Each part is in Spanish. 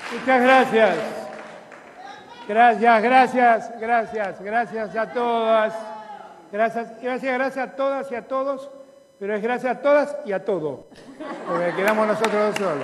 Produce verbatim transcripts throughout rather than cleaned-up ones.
Muchas gracias. Gracias, gracias, gracias, gracias a todas. Gracias, iba a decir gracias a todas y a todos, pero es gracias a todas y a todo, porque quedamos nosotros dos solos.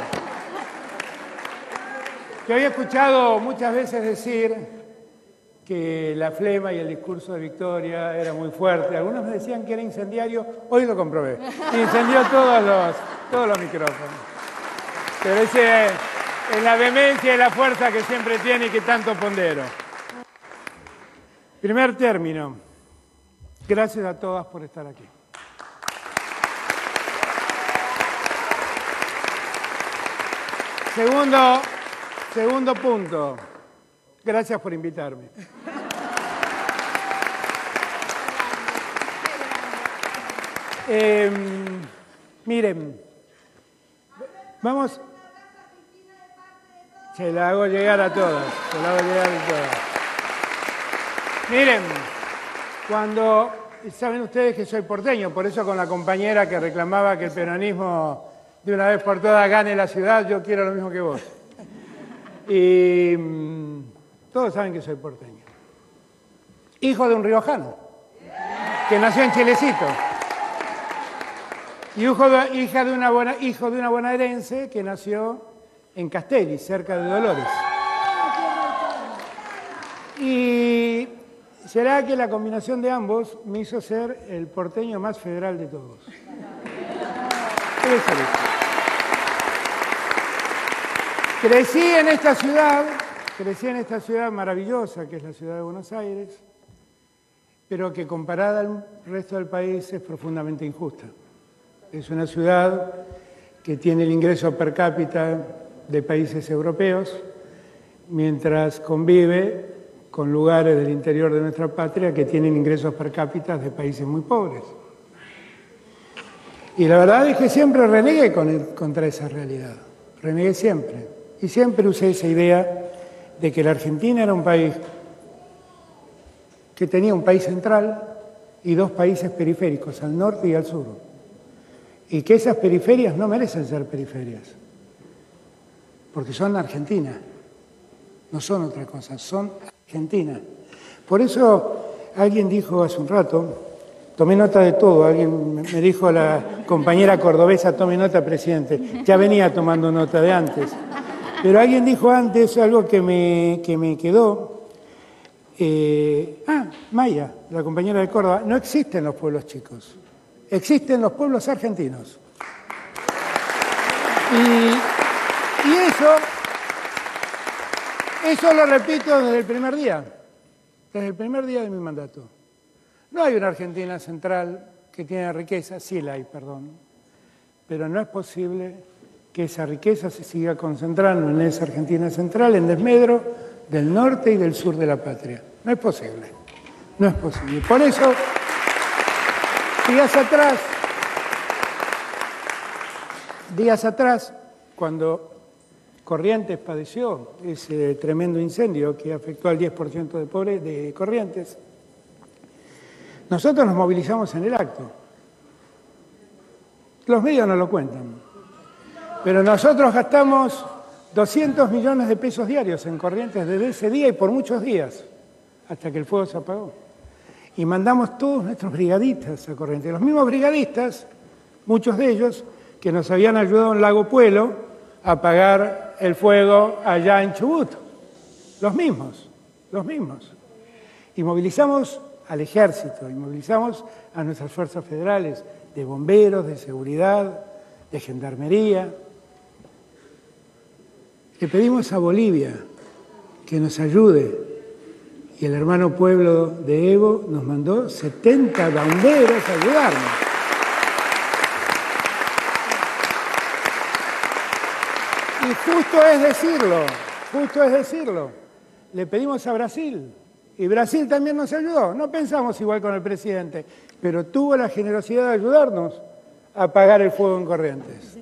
Yo había escuchado muchas veces decir que la flema y el discurso de Victoria era muy fuerte. Algunos me decían que era incendiario, hoy lo comprobé. Incendió todos los, todos los micrófonos. Pero ese es la vehemencia y la fuerza que siempre tiene y que tanto pondero. Primer término. Gracias a todas por estar aquí. Segundo, segundo punto. Gracias por invitarme. Eh, miren, vamos... Se la hago llegar a todas, se la hago llegar a todas. Miren, cuando... Saben ustedes que soy porteño, por eso con la compañera que reclamaba que el peronismo de una vez por todas gane la ciudad, yo quiero lo mismo que vos. Y mmm, todos saben que soy porteño. Hijo de un riojano, que nació en Chilecito. Y hijo de, hija de una buena, hijo de una bonaerense que nació en Castelli, cerca de Dolores. Y será que la combinación de ambos me hizo ser el porteño más federal de todos. Debe ser eso. Crecí en esta ciudad, crecí en esta ciudad maravillosa que es la ciudad de Buenos Aires, pero que comparada al resto del país es profundamente injusta. Es una ciudad que tiene el ingreso per cápita de países europeos, mientras convive con lugares del interior de nuestra patria que tienen ingresos per cápita de países muy pobres. Y la verdad es que siempre renegué con el, contra esa realidad, renegué siempre. Y siempre usé esa idea de que la Argentina era un país que tenía un país central y dos países periféricos, al norte y al sur. Y que esas periferias no merecen ser periferias, porque son Argentina, no son otra cosa, son Argentina. Por eso alguien dijo hace un rato, tomé nota de todo, alguien me dijo la compañera cordobesa, tome nota, presidente, ya venía tomando nota de antes. Pero alguien dijo antes algo que me, que me quedó. Eh, ah, Maya, la compañera de Córdoba, no existen los pueblos chicos, existen los pueblos argentinos. Y, y eso, eso lo repito desde el primer día, desde el primer día de mi mandato. No hay una Argentina central que tiene riqueza, sí la hay, perdón, pero no es posible que esa riqueza se siga concentrando en esa Argentina central, en desmedro del norte y del sur de la patria. No es posible, no es posible. Por eso, días atrás, días atrás, cuando Corrientes padeció ese tremendo incendio que afectó al diez por ciento de, pobre, de Corrientes, nosotros nos movilizamos en el acto. Los medios no lo cuentan. Pero nosotros gastamos doscientos millones de pesos diarios en Corrientes desde ese día y por muchos días, hasta que el fuego se apagó. Y mandamos todos nuestros brigadistas a Corrientes. Los mismos brigadistas, muchos de ellos, que nos habían ayudado en Lago Puelo a apagar el fuego allá en Chubut. Los mismos, los mismos. Y movilizamos al ejército, y movilizamos a nuestras fuerzas federales, de bomberos, de seguridad, de gendarmería. Le pedimos a Bolivia que nos ayude y el hermano pueblo de Evo nos mandó setenta bomberos a ayudarnos. Y justo es decirlo, justo es decirlo, le pedimos a Brasil y Brasil también nos ayudó. No pensamos igual con el presidente, pero tuvo la generosidad de ayudarnos a apagar el fuego en Corrientes.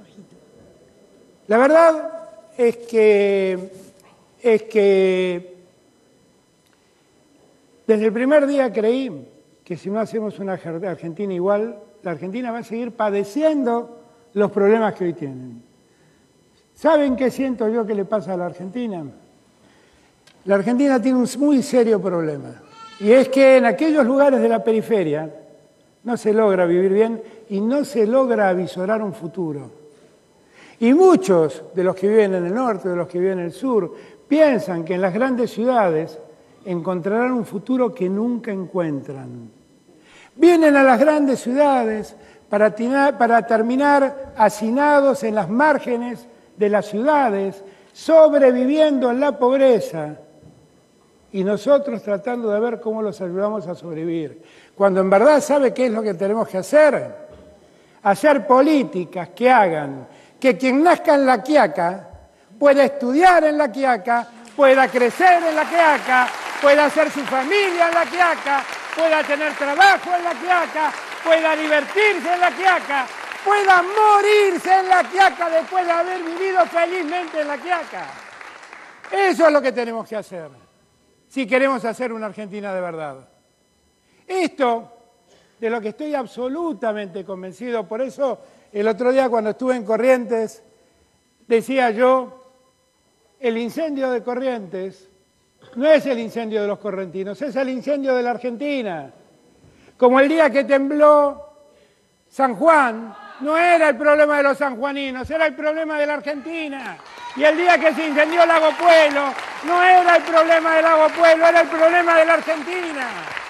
La verdad es que, es que desde el primer día creí que si no hacemos una Argentina igual, la Argentina va a seguir padeciendo los problemas que hoy tienen. ¿Saben qué siento yo que le pasa a la Argentina? La Argentina tiene un muy serio problema, y es que en aquellos lugares de la periferia no se logra vivir bien y no se logra avisorar un futuro. Y muchos de los que viven en el norte, de los que viven en el sur, piensan que en las grandes ciudades encontrarán un futuro que nunca encuentran. Vienen a las grandes ciudades para, para terminar hacinados en las márgenes de las ciudades, sobreviviendo en la pobreza, y nosotros tratando de ver cómo los ayudamos a sobrevivir. Cuando en verdad, ¿sabe qué es lo que tenemos que hacer? Hacer políticas que hagan que quien nazca en La Quiaca pueda estudiar en La Quiaca, pueda crecer en La Quiaca, pueda hacer su familia en La Quiaca, pueda tener trabajo en La Quiaca, pueda divertirse en La Quiaca, pueda morirse en La Quiaca después de haber vivido felizmente en La Quiaca. Eso es lo que tenemos que hacer, si queremos hacer una Argentina de verdad. Esto, de lo que estoy absolutamente convencido, por eso el otro día cuando estuve en Corrientes, decía yo, el incendio de Corrientes no es el incendio de los correntinos, es el incendio de la Argentina. Como el día que tembló San Juan, no era el problema de los sanjuaninos, era el problema de la Argentina. Y el día que se incendió Lago Puelo, no era el problema de Lago Puelo, era el problema de la Argentina.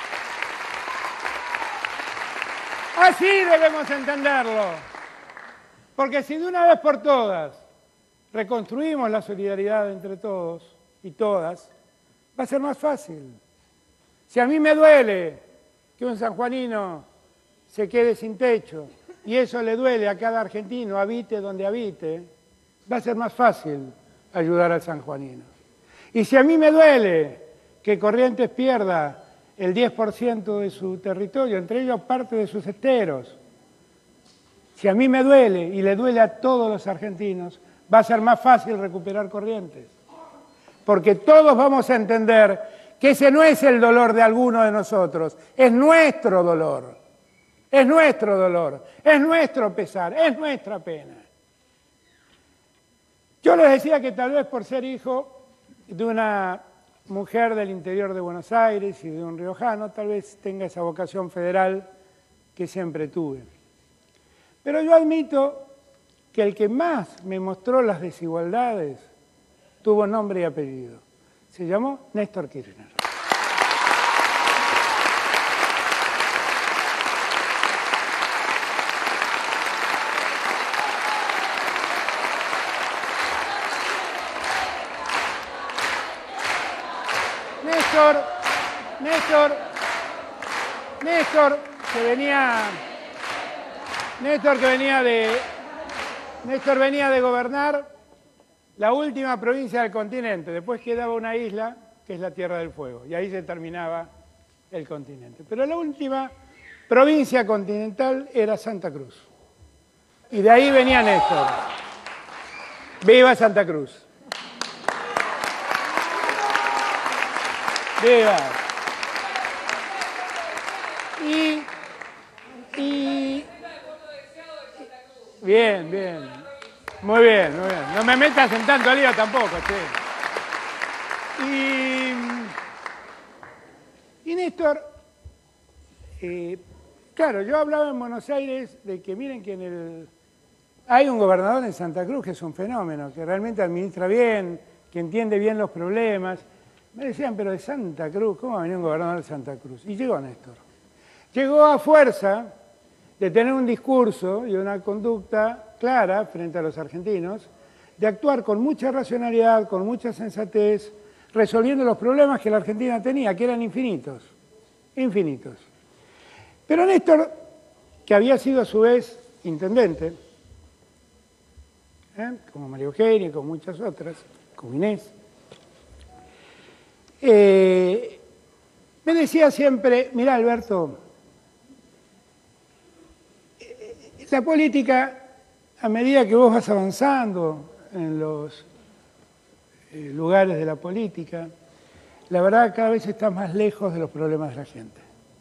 Así debemos entenderlo. Porque si de una vez por todas reconstruimos la solidaridad entre todos y todas, va a ser más fácil. Si a mí me duele que un sanjuanino se quede sin techo y eso le duele a cada argentino, habite donde habite, va a ser más fácil ayudar al sanjuanino. Y si a mí me duele que Corrientes pierda el diez por ciento de su territorio, entre ellos parte de sus esteros, si a mí me duele y le duele a todos los argentinos, va a ser más fácil recuperar Corrientes. Porque todos vamos a entender que ese no es el dolor de alguno de nosotros, es nuestro dolor, es nuestro dolor, es nuestro pesar, es nuestra pena. Yo les decía que tal vez por ser hijo de una mujer del interior de Buenos Aires y de un riojano, tal vez tenga esa vocación federal que siempre tuve. Pero yo admito que el que más me mostró las desigualdades tuvo nombre y apellido. Se llamó Néstor Kirchner. Néstor, Néstor, Néstor, que venía, Néstor que venía de, Néstor venía de gobernar la última provincia del continente, después quedaba una isla, que es la Tierra del Fuego, y ahí se terminaba el continente. Pero la última provincia continental era Santa Cruz, y de ahí venía Néstor. ¡Viva Santa Cruz! ¡Viva! Y, y... Bien, bien. Muy bien, muy bien. No me metas en tanto lío tampoco, che. Y, y Néstor, eh, claro, yo hablaba en Buenos Aires de que miren que en el... hay un gobernador en Santa Cruz que es un fenómeno, que realmente administra bien, que entiende bien los problemas. Me decían, pero de Santa Cruz, ¿cómo va a venir un gobernador de Santa Cruz? Y llegó Néstor. Llegó a fuerza de tener un discurso y una conducta clara frente a los argentinos, de actuar con mucha racionalidad, con mucha sensatez, resolviendo los problemas que la Argentina tenía, que eran infinitos, infinitos. Pero Néstor, que había sido a su vez intendente, ¿eh? como María Eugenia y con muchas otras, como Inés, eh, me decía siempre, mirá Alberto, la política, a medida que vos vas avanzando en los eh, lugares de la política, la verdad cada vez estás más lejos de los problemas de la gente.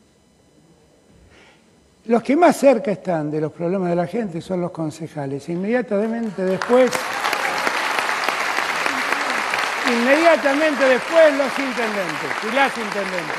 Los que más cerca están de los problemas de la gente son los concejales. Inmediatamente después inmediatamente después los intendentes y las intendentes.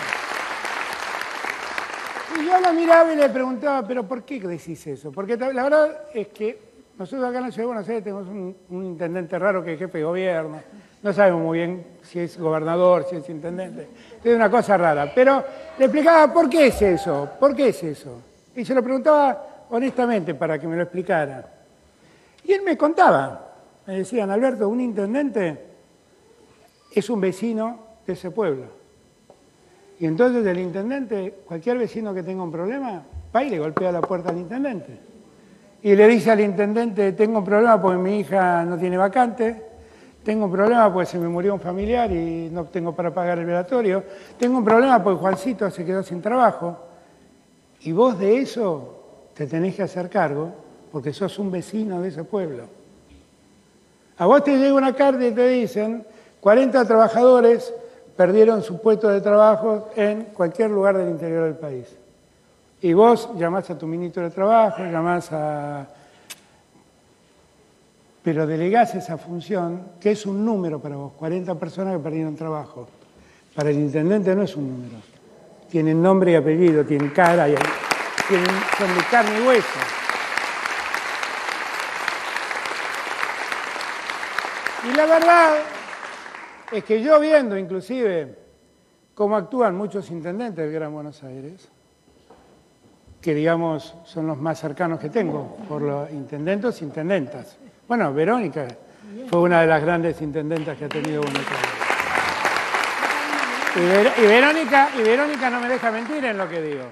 Y yo la miraba y le preguntaba, ¿pero por qué decís eso? Porque la verdad es que nosotros acá en la Ciudad de Buenos Aires tenemos un, un intendente raro que es jefe de gobierno. No sabemos muy bien si es gobernador, si es intendente. Es una cosa rara. Pero le explicaba, ¿por qué es eso? ¿Por qué es eso? Y se lo preguntaba honestamente para que me lo explicara. Y él me contaba. Me decían, Alberto, un intendente es un vecino de ese pueblo. Y entonces el intendente, cualquier vecino que tenga un problema, va y le golpea la puerta al intendente. Y le dice al intendente, tengo un problema porque mi hija no tiene vacante, tengo un problema porque se me murió un familiar y no tengo para pagar el velatorio, tengo un problema porque Juancito se quedó sin trabajo. Y vos de eso te tenés que hacer cargo porque sos un vecino de ese pueblo. A vos te llega una carta y te dicen, cuarenta trabajadores perdieron su puesto de trabajo en cualquier lugar del interior del país. Y vos llamás a tu ministro de Trabajo, llamás a... pero delegás esa función, que es un número para vos, cuarenta personas que perdieron trabajo. Para el intendente no es un número. Tienen nombre y apellido, tienen cara, y tienen, son de carne y hueso. Y la verdad es que yo viendo inclusive cómo actúan muchos intendentes del Gran Buenos Aires, que digamos son los más cercanos que tengo, por los intendentes e intendentas. Bueno, Verónica fue una de las grandes intendentas que ha tenido Buenos Aires. Y, Ver y, Verónica, y Verónica no me deja mentir en lo que digo.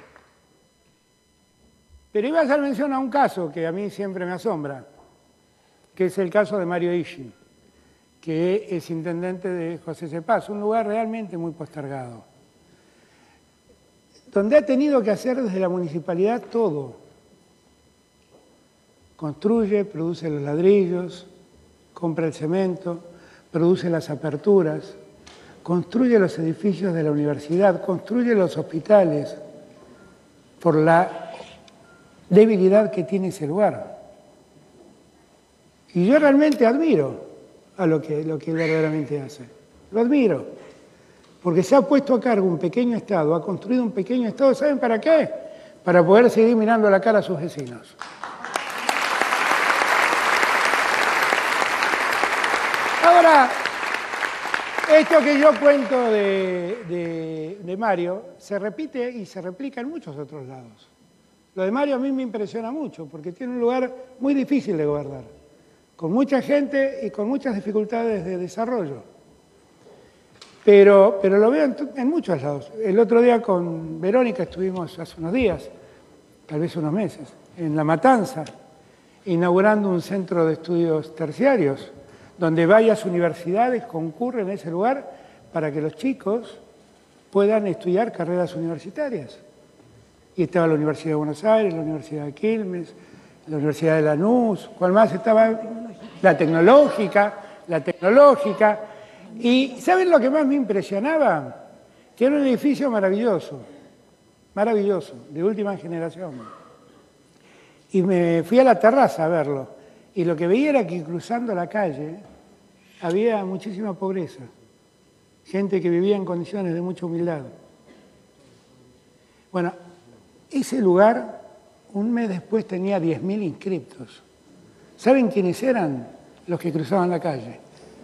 Pero iba a hacer mención a un caso que a mí siempre me asombra, que es el caso de Mario Ishi, que es intendente de José Cepaz, un lugar realmente muy postergado, donde ha tenido que hacer desde la municipalidad todo. Construye, produce los ladrillos, compra el cemento, produce las aperturas, construye los edificios de la universidad, construye los hospitales, por la debilidad que tiene ese lugar. Y yo realmente admiro a lo que, lo que él verdaderamente hace. Lo admiro. Porque se ha puesto a cargo un pequeño Estado, ha construido un pequeño Estado, ¿saben para qué? Para poder seguir mirando la cara a sus vecinos. Ahora, esto que yo cuento de, de, de Mario se repite y se replica en muchos otros lados. Lo de Mario a mí me impresiona mucho porque tiene un lugar muy difícil de gobernar, con mucha gente y con muchas dificultades de desarrollo. Pero, pero lo veo en, en muchos lados. El otro día con Verónica estuvimos hace unos días, tal vez unos meses, en La Matanza, inaugurando un centro de estudios terciarios, donde varias universidades concurren a ese lugar para que los chicos puedan estudiar carreras universitarias. Y estaba la Universidad de Buenos Aires, la Universidad de Quilmes, la Universidad de Lanús, ¿cuál más estaba? La tecnológica, la tecnológica. Y ¿saben lo que más me impresionaba? Que era un edificio maravilloso, maravilloso, de última generación. Y me fui a la terraza a verlo. Y lo que veía era que cruzando la calle había muchísima pobreza. Gente que vivía en condiciones de mucha humildad. Bueno, ese lugar, un mes después, tenía diez mil inscriptos. ¿Saben quiénes eran los que cruzaban la calle?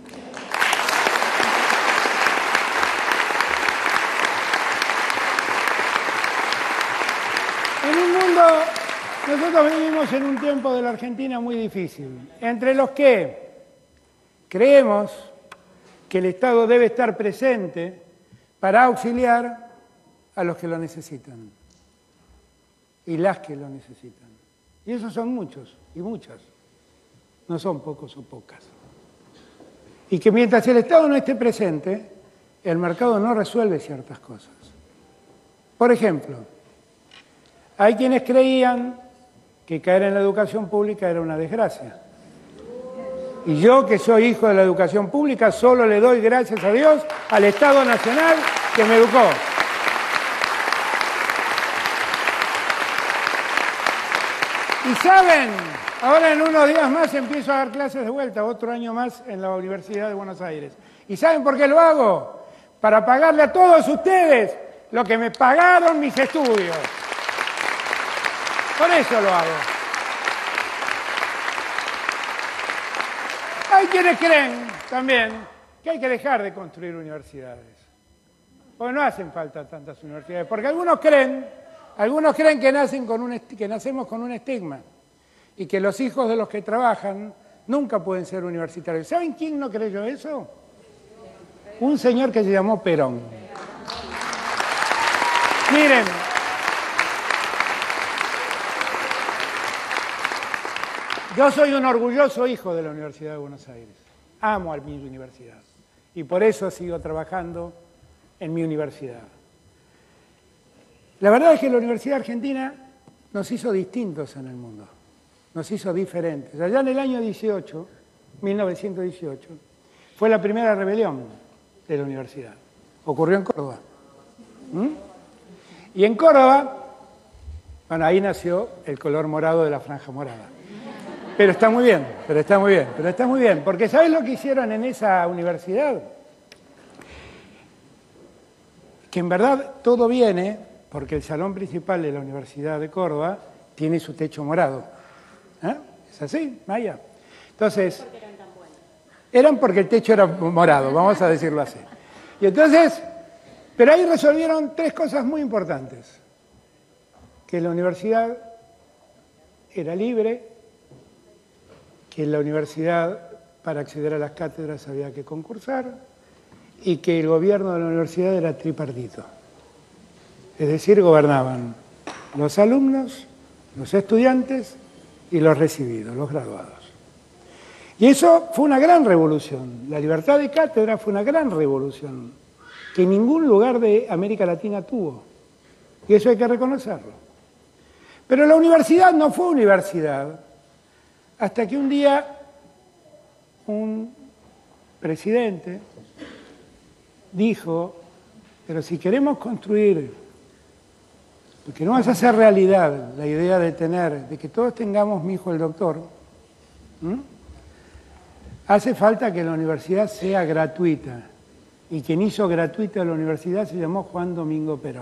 En un mundo, nosotros vivimos en un tiempo de la Argentina muy difícil, entre los que creemos que el Estado debe estar presente para auxiliar a los que lo necesitan y las que lo necesitan. Y esos son muchos y muchas, no son pocos o pocas. Y que mientras el Estado no esté presente, el mercado no resuelve ciertas cosas. Por ejemplo, hay quienes creían que caer en la educación pública era una desgracia. Y yo, que soy hijo de la educación pública, solo le doy gracias a Dios al Estado Nacional que me educó. Y saben, Ahora en unos días más empiezo a dar clases de vuelta, otro año más en la Universidad de Buenos Aires. ¿Y saben por qué lo hago? Para pagarle a todos ustedes lo que me pagaron mis estudios. Por eso lo hago. Hay quienes creen también que hay que dejar de construir universidades. Porque no hacen falta tantas universidades. Porque algunos creen, algunos creen que, nacen con un, que nacemos con un estigma. Y que los hijos de los que trabajan nunca pueden ser universitarios. ¿Saben quién no creyó eso? Un señor que se llamó Perón. Miren, yo soy un orgulloso hijo de la Universidad de Buenos Aires. Amo a mi universidad. Y por eso sigo trabajando en mi universidad. La verdad es que la Universidad Argentina nos hizo distintos en el mundo. Nos hizo diferentes. Allá en el año dieciocho, mil novecientos dieciocho, fue la primera rebelión de la universidad. Ocurrió en Córdoba. ¿Mm? Y en Córdoba, bueno, ahí nació el color morado de la franja morada. Pero está muy bien, pero está muy bien, pero está muy bien. Porque ¿sabes lo que hicieron en esa universidad? Que en verdad todo viene porque el salón principal de la Universidad de Córdoba tiene su techo morado. ¿Eh? ¿Es así, Maya? Entonces, ¿por qué eran tan buenos? Eran porque el techo era morado, vamos a decirlo así. Y entonces, pero ahí resolvieron tres cosas muy importantes. Que la universidad era libre, que en la universidad, para acceder a las cátedras, había que concursar, y que el gobierno de la universidad era tripartito. Es decir, gobernaban los alumnos, los estudiantes y los recibidos, los graduados. Y eso fue una gran revolución. La libertad de cátedra fue una gran revolución que ningún lugar de América Latina tuvo. Y eso hay que reconocerlo. Pero la universidad no fue universidad hasta que un día un presidente dijo, pero si queremos construir, porque no vas a hacer realidad la idea de tener, de que todos tengamos mi hijo el doctor, ¿m? Hace falta que la universidad sea gratuita. Y quien hizo gratuita la universidad se llamó Juan Domingo Perón.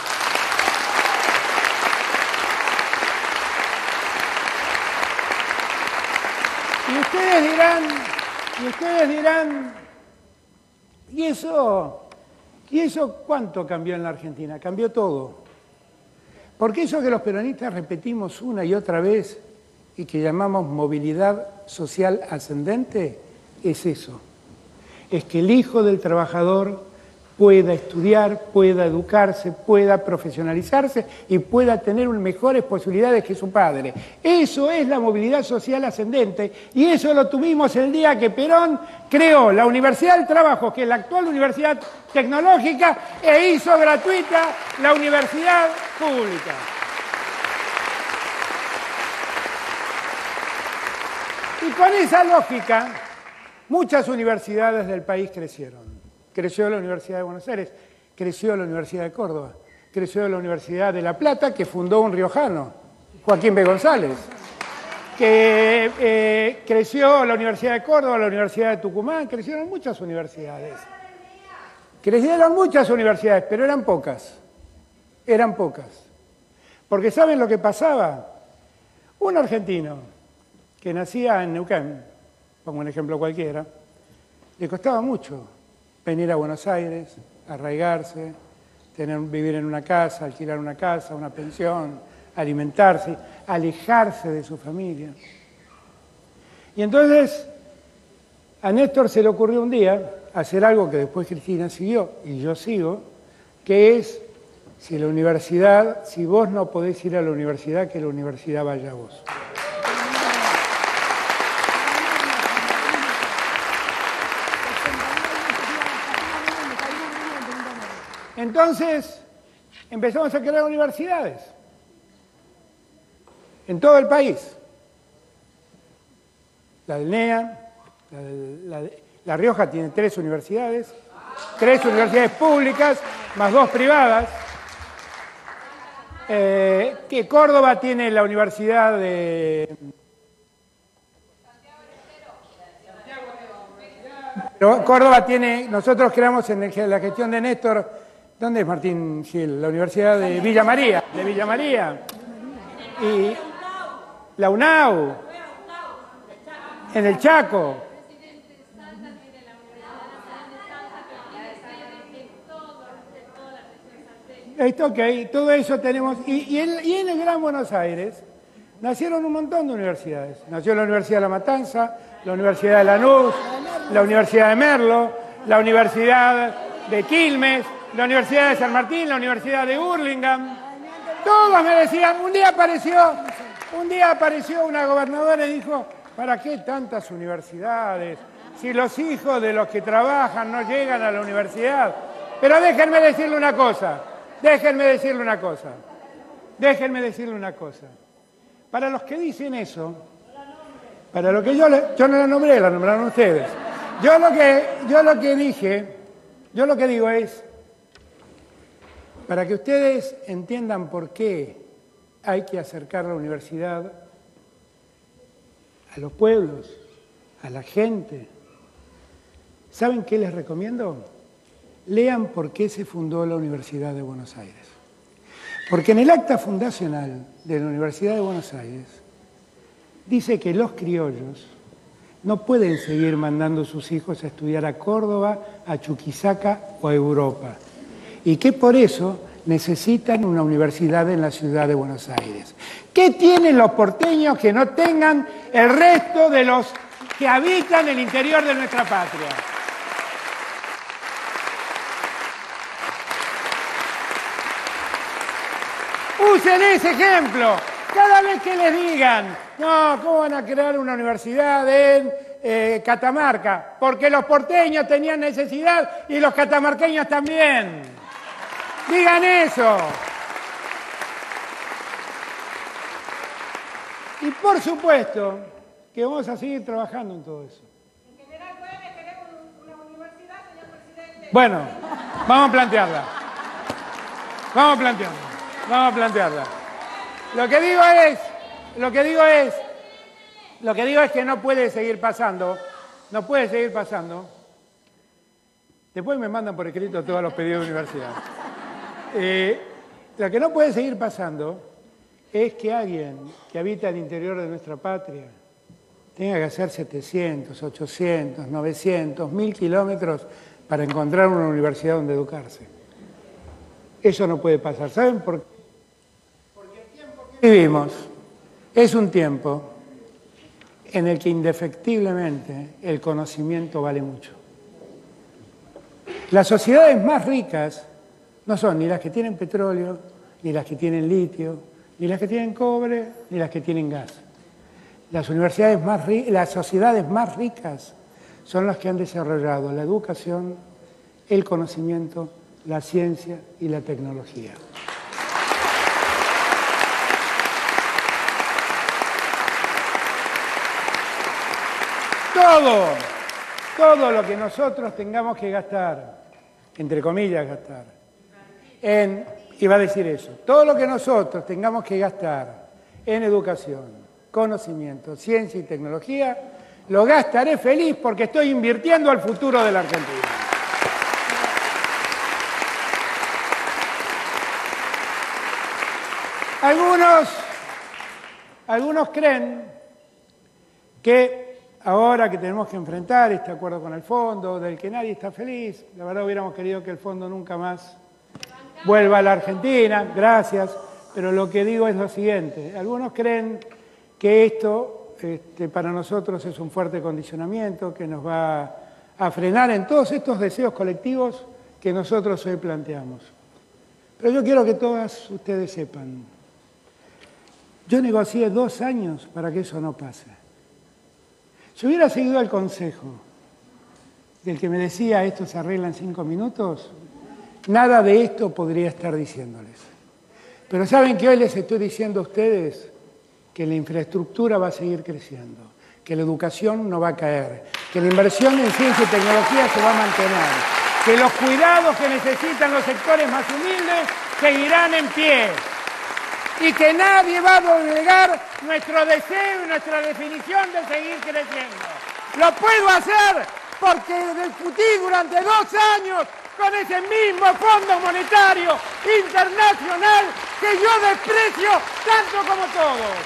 Y ustedes dirán, y ustedes dirán, ¿y eso, ¿y eso cuánto cambió en la Argentina? Cambió todo. Porque eso que los peronistas repetimos una y otra vez y que llamamos movilidad social ascendente, es eso. Es que el hijo del trabajador pueda estudiar, pueda educarse, pueda profesionalizarse y pueda tener mejores posibilidades que su padre. Eso es la movilidad social ascendente y eso lo tuvimos el día que Perón creó la Universidad del Trabajo, que es la actual Universidad Tecnológica, e hizo gratuita la universidad pública. Y con esa lógica, muchas universidades del país crecieron. Creció la Universidad de Buenos Aires, creció la Universidad de Córdoba, creció la Universidad de La Plata, que fundó un riojano, Joaquín B. González, que eh, creció la Universidad de Córdoba, la Universidad de Tucumán, crecieron muchas universidades. Crecieron muchas universidades, pero eran pocas, eran pocas. Porque ¿saben lo que pasaba? Un argentino que nacía en Neuquén, pongo un ejemplo cualquiera, le costaba mucho venir a Buenos Aires, arraigarse, tener, vivir en una casa, alquilar una casa, una pensión, alimentarse, alejarse de su familia. Y entonces a Néstor se le ocurrió un día hacer algo que después Cristina siguió y yo sigo, que es, si la universidad, si vos no podés ir a la universidad, que la universidad vaya a vos. Entonces, empezamos a crear universidades en todo el país. La del N E A, la, de, la, de, la Rioja tiene tres universidades, tres universidades públicas, más dos privadas. Eh, que Córdoba tiene la Universidad de, Pero Córdoba tiene, nosotros creamos en el- la gestión de Néstor, ¿dónde es Martín Gil? La Universidad de Villa María, de Villa María. Y la UNAU, en el Chaco. Esto, ok, todo eso tenemos. Y, y, en, y en el Gran Buenos Aires nacieron un montón de universidades. Nació la Universidad de La Matanza, la Universidad de Lanús, la Universidad de Merlo, la Universidad de Quilmes, la Universidad de San Martín, la Universidad de Hurlingham. Todos me decían, un día apareció, un día apareció una gobernadora y dijo, ¿para qué tantas universidades? Si los hijos de los que trabajan no llegan a la universidad. Pero déjenme decirle una cosa, déjenme decirle una cosa, déjenme decirle una cosa. Para los que dicen eso, para lo que yo, le, yo no la nombré, la nombraron ustedes. Yo lo que, yo lo que dije, yo lo que digo es, para que ustedes entiendan por qué hay que acercar la universidad a los pueblos, a la gente. ¿Saben qué les recomiendo? Lean por qué se fundó la Universidad de Buenos Aires. Porque en el acta fundacional de la Universidad de Buenos Aires dice que los criollos no pueden seguir mandando a sus hijos a estudiar a Córdoba, a Chuquisaca o a Europa. Y que por eso necesitan una universidad en la ciudad de Buenos Aires. ¿Qué tienen los porteños que no tengan el resto de los que habitan el interior de nuestra patria? Usen ese ejemplo. Cada vez que les digan, no, ¿cómo van a crear una universidad en eh, Catamarca? Porque los porteños tenían necesidad y los catamarqueños también. Digan eso. Y por supuesto que vamos a seguir trabajando en todo eso. En General Güemes queremos una universidad, señor presidente. Bueno, vamos a plantearla. Vamos a plantearla. Vamos a plantearla. Lo que digo es, lo que digo es, lo que digo es que no puede seguir pasando, no puede seguir pasando. Después me mandan por escrito todos los pedidos de universidad. Eh, lo que no puede seguir pasando es que alguien que habita el interior de nuestra patria tenga que hacer setecientos, ochocientos, novecientos, mil kilómetros para encontrar una universidad donde educarse. Eso no puede pasar. ¿Saben por qué? Porque el tiempo que vivimos es un tiempo en el que indefectiblemente el conocimiento vale mucho. Las sociedades más ricas no son ni las que tienen petróleo, ni las que tienen litio, ni las que tienen cobre, ni las que tienen gas. Las universidades más las sociedades más ricas son las que han desarrollado la educación, el conocimiento, la ciencia y la tecnología. Todo, todo lo que nosotros tengamos que gastar, entre comillas gastar, en, iba a decir eso, todo lo que nosotros tengamos que gastar en educación, conocimiento, ciencia y tecnología, lo gastaré feliz porque estoy invirtiendo al futuro de la Argentina. Algunos, algunos creen que ahora que tenemos que enfrentar este acuerdo con el fondo, del que nadie está feliz, la verdad hubiéramos querido que el fondo nunca más vuelva a la Argentina, gracias, pero lo que digo es lo siguiente, algunos creen que esto este, para nosotros es un fuerte condicionamiento que nos va a frenar en todos estos deseos colectivos que nosotros hoy planteamos. Pero yo quiero que todas ustedes sepan, yo negocié dos años para que eso no pase. Si hubiera seguido el consejo del que me decía esto se arregla en cinco minutos, nada de esto podría estar diciéndoles. Pero ¿saben que hoy les estoy diciendo a ustedes? Que la infraestructura va a seguir creciendo, que la educación no va a caer, que la inversión en ciencia y tecnología se va a mantener, que los cuidados que necesitan los sectores más humildes seguirán en pie. Y que nadie va a doblegar nuestro deseo y nuestra definición de seguir creciendo. Lo puedo hacer porque discutí durante dos años con ese mismo Fondo Monetario Internacional que yo desprecio tanto como todos.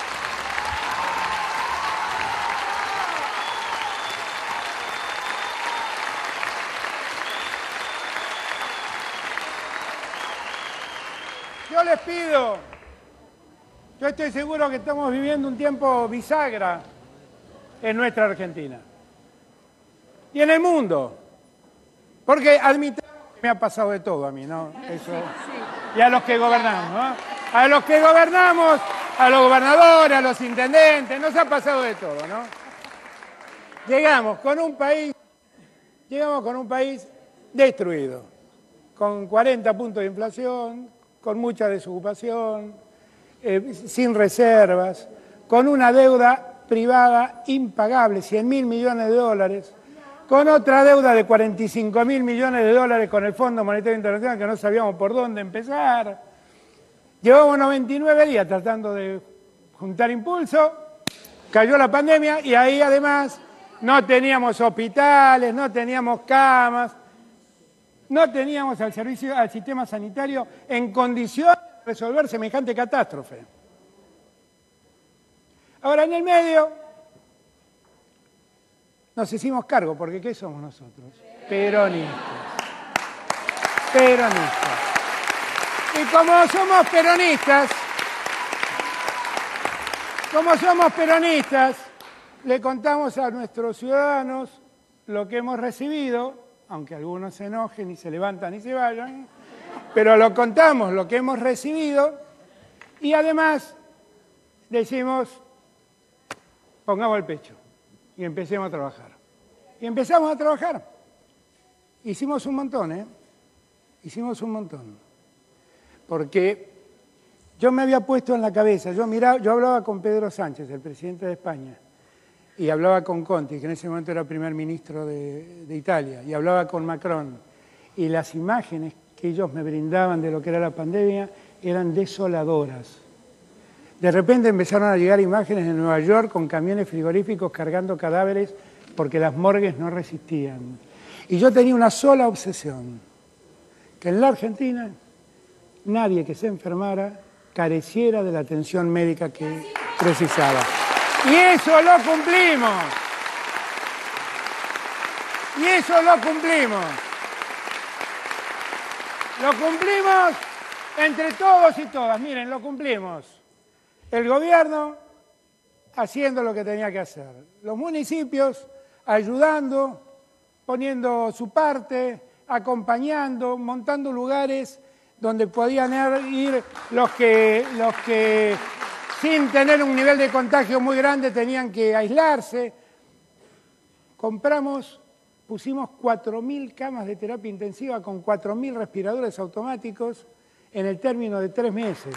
Yo les pido, yo estoy seguro que estamos viviendo un tiempo bisagra en nuestra Argentina y en el mundo, porque admitamos que me ha pasado de todo a mí, ¿no? Eso, y a los que gobernamos, ¿no? A los que gobernamos, a los gobernadores, a los intendentes, nos ha pasado de todo, ¿no? Llegamos con un país, llegamos con un país destruido, con cuarenta puntos de inflación, con mucha desocupación, eh, sin reservas, con una deuda privada impagable, cien mil millones de dólares, con otra deuda de cuarenta y cinco mil millones de dólares con el Fondo Monetario Internacional, que no sabíamos por dónde empezar. Llevamos noventa y nueve días tratando de juntar impulso, cayó la pandemia y ahí además no teníamos hospitales, no teníamos camas, no teníamos al servicio, al sistema sanitario en condiciones de resolver semejante catástrofe. Ahora, en el medio, nos hicimos cargo, porque ¿qué somos nosotros? Peronistas. Peronistas. Y como somos peronistas, como somos peronistas, le contamos a nuestros ciudadanos lo que hemos recibido, aunque algunos se enojen y se levantan y se vayan, pero lo contamos, lo que hemos recibido, y además decimos, pongamos el pecho y empecemos a trabajar. Y empezamos a trabajar. Hicimos un montón, ¿eh? Hicimos un montón. Porque yo me había puesto en la cabeza, yo miraba, yo hablaba con Pedro Sánchez, el presidente de España, y hablaba con Conte, que en ese momento era primer ministro de, de Italia, y hablaba con Macron, y las imágenes que ellos me brindaban de lo que era la pandemia eran desoladoras. De repente empezaron a llegar imágenes de Nueva York con camiones frigoríficos cargando cadáveres porque las morgues no resistían. Y yo tenía una sola obsesión, que en la Argentina nadie que se enfermara careciera de la atención médica que precisaba. Y eso lo cumplimos. Y eso lo cumplimos. Lo cumplimos entre todos y todas. Miren, lo cumplimos. El gobierno haciendo lo que tenía que hacer. Los municipios ayudando, poniendo su parte, acompañando, montando lugares donde podían ir los que, los que sin tener un nivel de contagio muy grande tenían que aislarse. Compramos, pusimos cuatro mil camas de terapia intensiva con cuatro mil respiradores automáticos en el término de tres meses.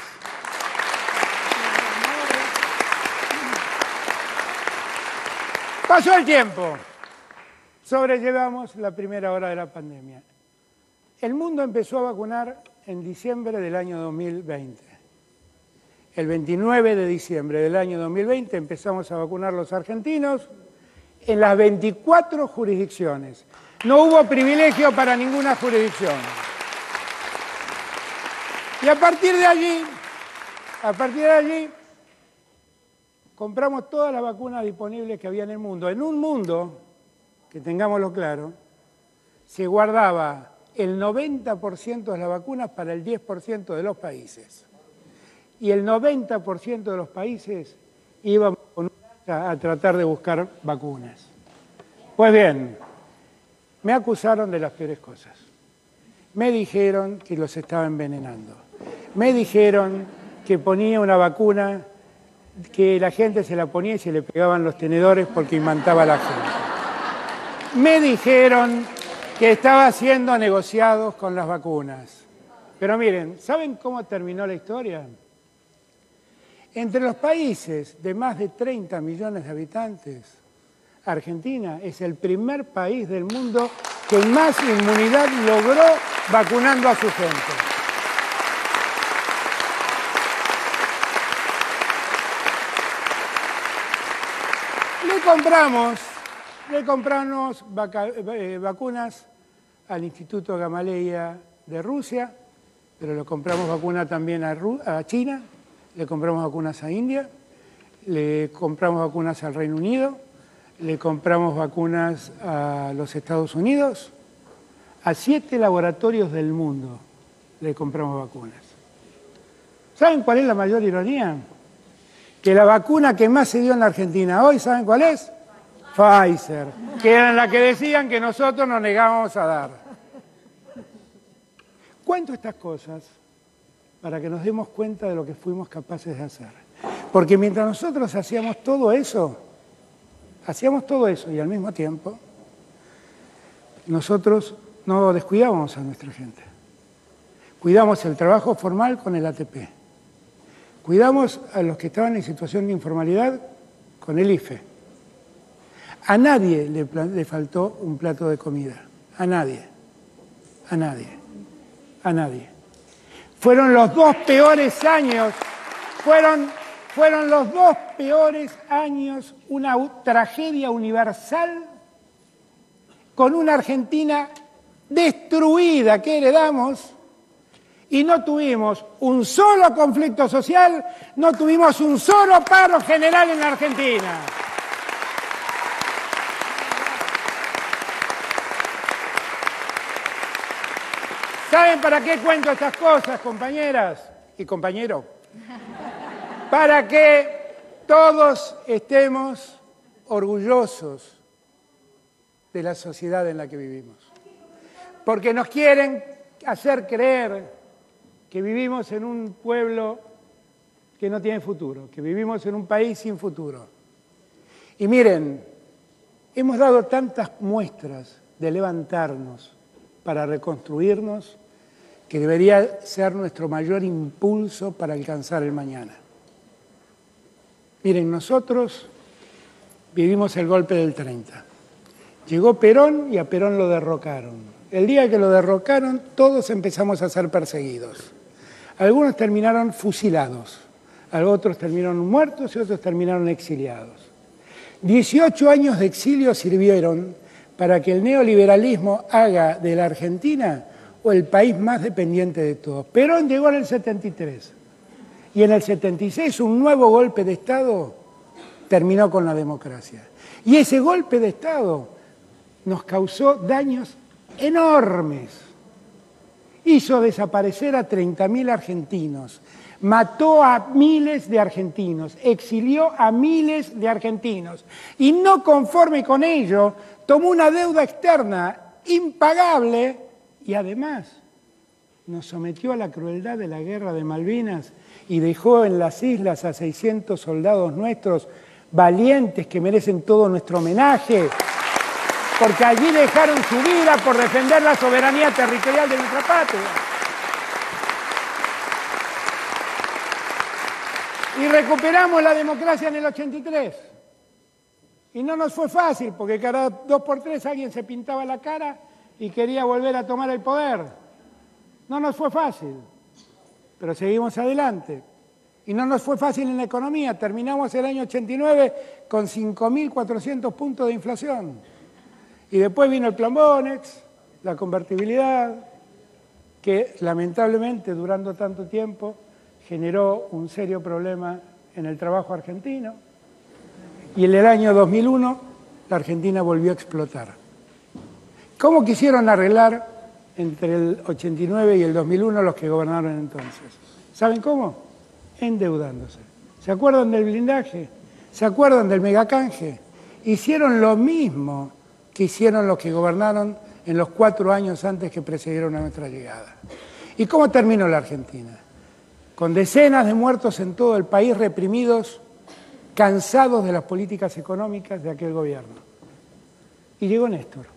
Pasó el tiempo, sobrellevamos la primera hora de la pandemia. El mundo empezó a vacunar en diciembre del año dos mil veinte. El veintinueve de diciembre del año dos mil veinte empezamos a vacunar los argentinos en las veinticuatro jurisdicciones. No hubo privilegio para ninguna jurisdicción. Y a partir de allí, a partir de allí, compramos todas las vacunas disponibles que había en el mundo. En un mundo, que tengámoslo claro, se guardaba el noventa por ciento de las vacunas para el diez por ciento de los países. Y el noventa por ciento de los países iban a tratar de buscar vacunas. Pues bien, me acusaron de las peores cosas. Me dijeron que los estaba envenenando. Me dijeron que ponía una vacuna que la gente se la ponía y se le pegaban los tenedores porque imantaba a la gente. Me dijeron que estaba haciendo negociados con las vacunas. Pero miren, ¿saben cómo terminó la historia? Entre los países de más de treinta millones de habitantes, Argentina es el primer país del mundo que más inmunidad logró vacunando a su gente. Le compramos, Le compramos vaca, eh, vacunas al Instituto Gamaleya de Rusia, pero le compramos vacunas también a, Ru a China, le compramos vacunas a India, le compramos vacunas al Reino Unido, le compramos vacunas a los Estados Unidos, a siete laboratorios del mundo le compramos vacunas. ¿Saben cuál es la mayor ironía? Que la vacuna que más se dio en la Argentina hoy, ¿saben cuál es? Pfizer, que era la que decían que nosotros nos negábamos a dar. Cuento estas cosas para que nos demos cuenta de lo que fuimos capaces de hacer. Porque mientras nosotros hacíamos todo eso, hacíamos todo eso y al mismo tiempo, nosotros no descuidábamos a nuestra gente. Cuidamos el trabajo formal con el A T P. Cuidamos a los que estaban en situación de informalidad con el I F E. A nadie le, le faltó un plato de comida. A nadie. A nadie. A nadie. Fueron los dos peores años. Fueron, fueron los dos peores años, una tragedia universal con una Argentina destruida que heredamos. Y no tuvimos un solo conflicto social, no tuvimos un solo paro general en la Argentina. ¿Saben para qué cuento estas cosas, compañeras y compañeros? Para que todos estemos orgullosos de la sociedad en la que vivimos. Porque nos quieren hacer creer que vivimos en un pueblo que no tiene futuro, que vivimos en un país sin futuro. Y miren, hemos dado tantas muestras de levantarnos para reconstruirnos que debería ser nuestro mayor impulso para alcanzar el mañana. Miren, nosotros vivimos el golpe del treinta. Llegó Perón y a Perón lo derrocaron. El día que lo derrocaron, todos empezamos a ser perseguidos. Algunos terminaron fusilados, otros terminaron muertos y otros terminaron exiliados. dieciocho años de exilio sirvieron para que el neoliberalismo haga de la Argentina o el país más dependiente de todos. Perón llegó en el setenta y tres y en el setenta y seis un nuevo golpe de Estado terminó con la democracia. Y ese golpe de Estado nos causó daños enormes. Hizo desaparecer a treinta mil argentinos, mató a miles de argentinos, exilió a miles de argentinos y no conforme con ello, tomó una deuda externa impagable y además nos sometió a la crueldad de la guerra de Malvinas y dejó en las islas a seiscientos soldados nuestros valientes que merecen todo nuestro homenaje, porque allí dejaron su vida por defender la soberanía territorial de nuestra patria. Y recuperamos la democracia en el ochenta y tres. Y no nos fue fácil, porque cada dos por tres alguien se pintaba la cara y quería volver a tomar el poder. No nos fue fácil, pero seguimos adelante. Y no nos fue fácil en la economía. Terminamos el año ochenta y nueve con cinco mil cuatrocientos puntos de inflación. Y después vino el plan Bonex, la convertibilidad, que lamentablemente durando tanto tiempo generó un serio problema en el trabajo argentino. Y en el año dos mil uno la Argentina volvió a explotar. ¿Cómo quisieron arreglar entre el ochenta y nueve y el dos mil uno los que gobernaron entonces? ¿Saben cómo? Endeudándose. ¿Se acuerdan del blindaje? ¿Se acuerdan del megacanje? Hicieron lo mismo que hicieron los que gobernaron en los cuatro años antes que precedieron a nuestra llegada. ¿Y cómo terminó la Argentina? Con decenas de muertos en todo el país, reprimidos, cansados de las políticas económicas de aquel gobierno. Y llegó Néstor.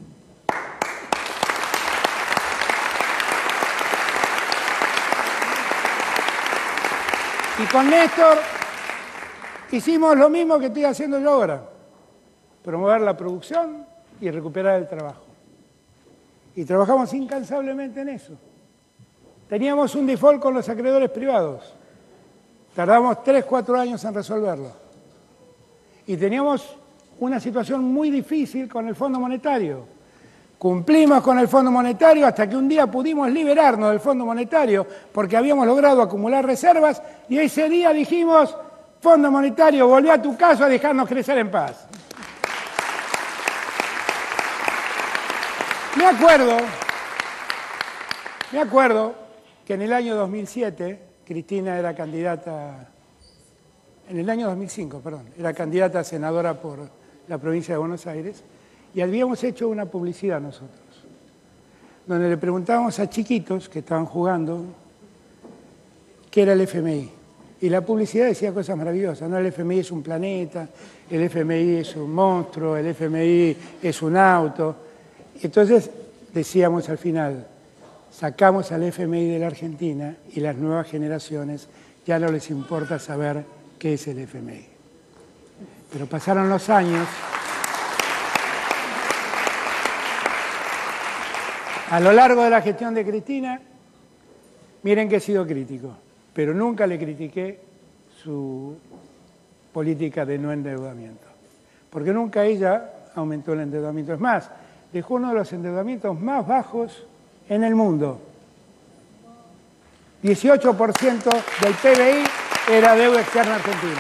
Y con Néstor hicimos lo mismo que estoy haciendo yo ahora, promover la producción y recuperar el trabajo. Y trabajamos incansablemente en eso. Teníamos un default con los acreedores privados. Tardamos tres, cuatro años en resolverlo. Y teníamos una situación muy difícil con el Fondo Monetario. Cumplimos con el Fondo Monetario hasta que un día pudimos liberarnos del Fondo Monetario porque habíamos logrado acumular reservas y ese día dijimos, Fondo Monetario, volví a tu casa a dejarnos crecer en paz. Me acuerdo, me acuerdo que en el año dos mil siete, Cristina era candidata, en el año dos mil cinco, perdón, era candidata a senadora por la provincia de Buenos Aires, y habíamos hecho una publicidad nosotros, donde le preguntábamos a chiquitos que estaban jugando qué era el F M I. Y la publicidad decía cosas maravillosas, ¿no? El F M I es un planeta, el F M I es un monstruo, el F M I es un auto. Y entonces decíamos al final, sacamos al F M I de la Argentina y las nuevas generaciones ya no les importa saber qué es el F M I. Pero pasaron los años. A lo largo de la gestión de Cristina, miren que he sido crítico, pero nunca le critiqué su política de no endeudamiento, porque nunca ella aumentó el endeudamiento. Es más, dejó uno de los endeudamientos más bajos en el mundo. dieciocho por ciento del P B I era deuda externa argentina.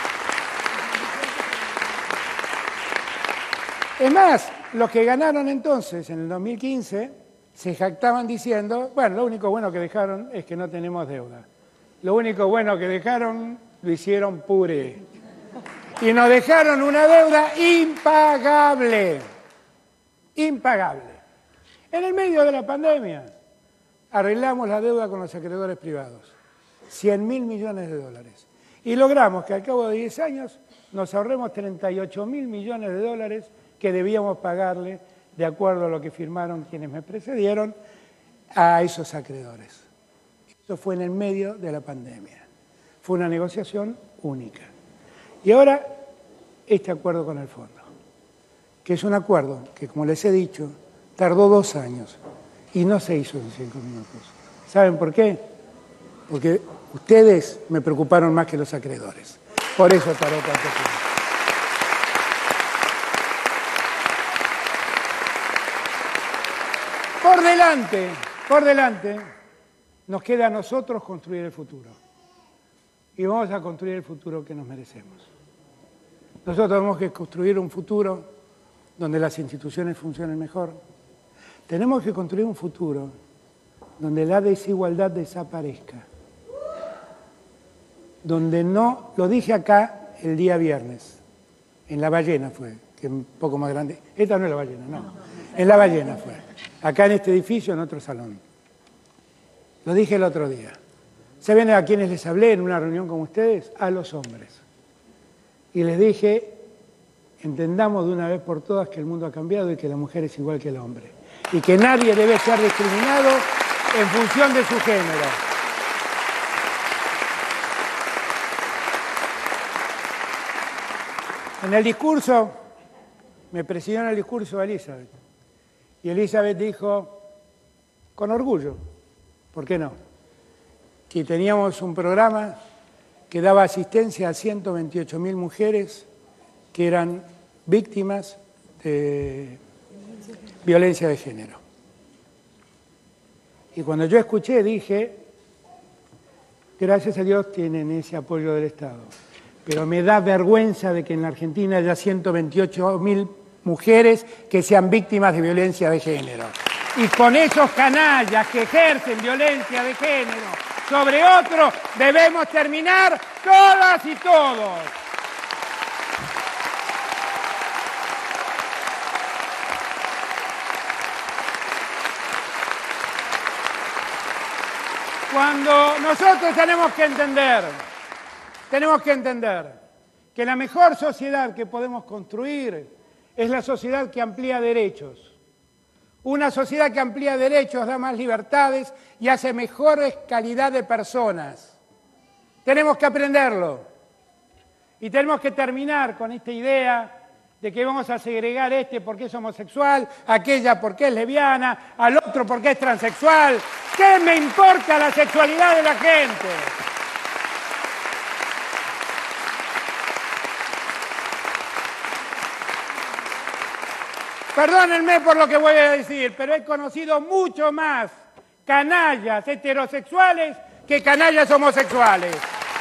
Es más, los que ganaron entonces, en el dos mil quince, se jactaban diciendo, bueno, lo único bueno que dejaron es que no tenemos deuda. Lo único bueno que dejaron, lo hicieron puré. Y nos dejaron una deuda impagable. Impagable. En el medio de la pandemia, arreglamos la deuda con los acreedores privados. cien mil millones de dólares. Y logramos que al cabo de diez años nos ahorremos treinta y ocho mil millones de dólares que debíamos pagarle, de acuerdo a lo que firmaron quienes me precedieron, a esos acreedores. Eso fue en el medio de la pandemia. Fue una negociación única. Y ahora, este acuerdo con el fondo, que es un acuerdo que, como les he dicho, tardó dos años y no se hizo en cinco minutos. ¿Saben por qué? Porque ustedes me preocuparon más que los acreedores. Por eso tardó tanto tiempo. Por delante, por delante, nos queda a nosotros construir el futuro. Y vamos a construir el futuro que nos merecemos. Nosotros tenemos que construir un futuro donde las instituciones funcionen mejor. Tenemos que construir un futuro donde la desigualdad desaparezca. Donde no, lo dije acá el día viernes, en La Ballena fue, que es un poco más grande. Esta no es La Ballena, no. En La Ballena fue. Acá en este edificio, en otro salón. Lo dije el otro día. ¿Saben a quiénes les hablé en una reunión con ustedes? A los hombres. Y les dije, entendamos de una vez por todas que el mundo ha cambiado y que la mujer es igual que el hombre. Y que nadie debe ser discriminado en función de su género. En el discurso, me presidió en el discurso Elizabeth. Y Elizabeth dijo, con orgullo, ¿por qué no?, que teníamos un programa que daba asistencia a ciento veintiocho mil mujeres que eran víctimas de violencia de género. Y cuando yo escuché dije, gracias a Dios tienen ese apoyo del Estado, pero me da vergüenza de que en la Argentina haya ciento veintiocho mil mujeres que sean víctimas de violencia de género. Y con esos canallas que ejercen violencia de género sobre otros, debemos terminar todas y todos. Cuando nosotros tenemos que entender, tenemos que entender que la mejor sociedad que podemos construir es la sociedad que amplía derechos. Una sociedad que amplía derechos da más libertades y hace mejores calidad de personas. Tenemos que aprenderlo. Y tenemos que terminar con esta idea de que vamos a segregar este porque es homosexual, aquella porque es lesbiana, al otro porque es transexual. ¿Qué me importa la sexualidad de la gente? Perdónenme por lo que voy a decir, pero he conocido mucho más canallas heterosexuales que canallas homosexuales.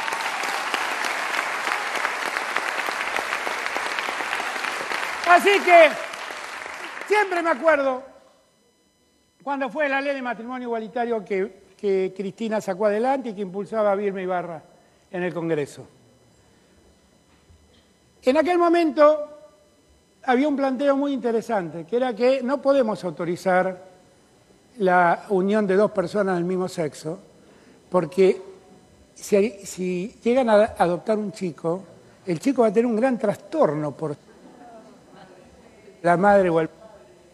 Así que siempre me acuerdo cuando fue la ley de matrimonio igualitario que, que Cristina sacó adelante y que impulsaba a Vilma Ibarra en el Congreso. En aquel momento había un planteo muy interesante, que era que no podemos autorizar la unión de dos personas del mismo sexo, porque si, si llegan a adoptar un chico, el chico va a tener un gran trastorno por la madre o el padre,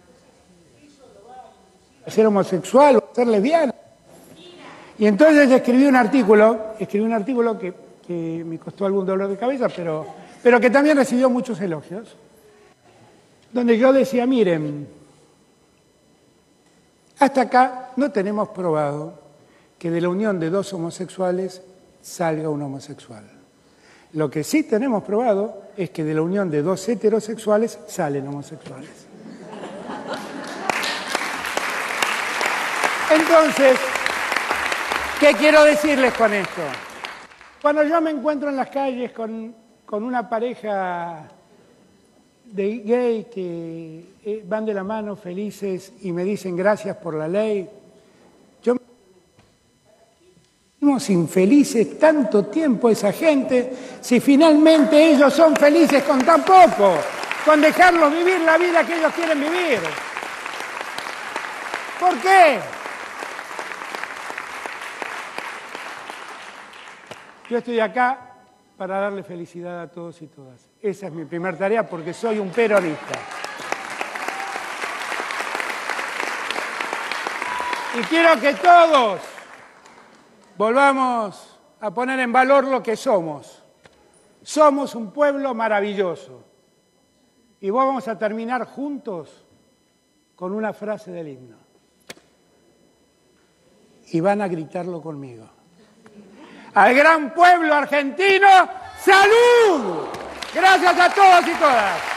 ser homosexual o ser lesbiana. Y entonces escribí un artículo, escribí un artículo que, que me costó algún dolor de cabeza, pero, pero que también recibió muchos elogios, donde yo decía, miren, hasta acá no tenemos probado que de la unión de dos homosexuales salga un homosexual. Lo que sí tenemos probado es que de la unión de dos heterosexuales salen homosexuales. Entonces, ¿qué quiero decirles con esto? Cuando yo me encuentro en las calles con, con una pareja de gay que van de la mano felices y me dicen gracias por la ley, yo me somos infelices tanto tiempo esa gente si finalmente ellos son felices con tan poco, con dejarlos vivir la vida que ellos quieren vivir. ¿Por qué? Yo estoy acá para darle felicidad a todos y todas. Esa es mi primera tarea porque soy un peronista. Y quiero que todos volvamos a poner en valor lo que somos. Somos un pueblo maravilloso. Y vamos a terminar juntos con una frase del himno. Y van a gritarlo conmigo. Al gran pueblo argentino, ¡salud! Gracias a todos y todas.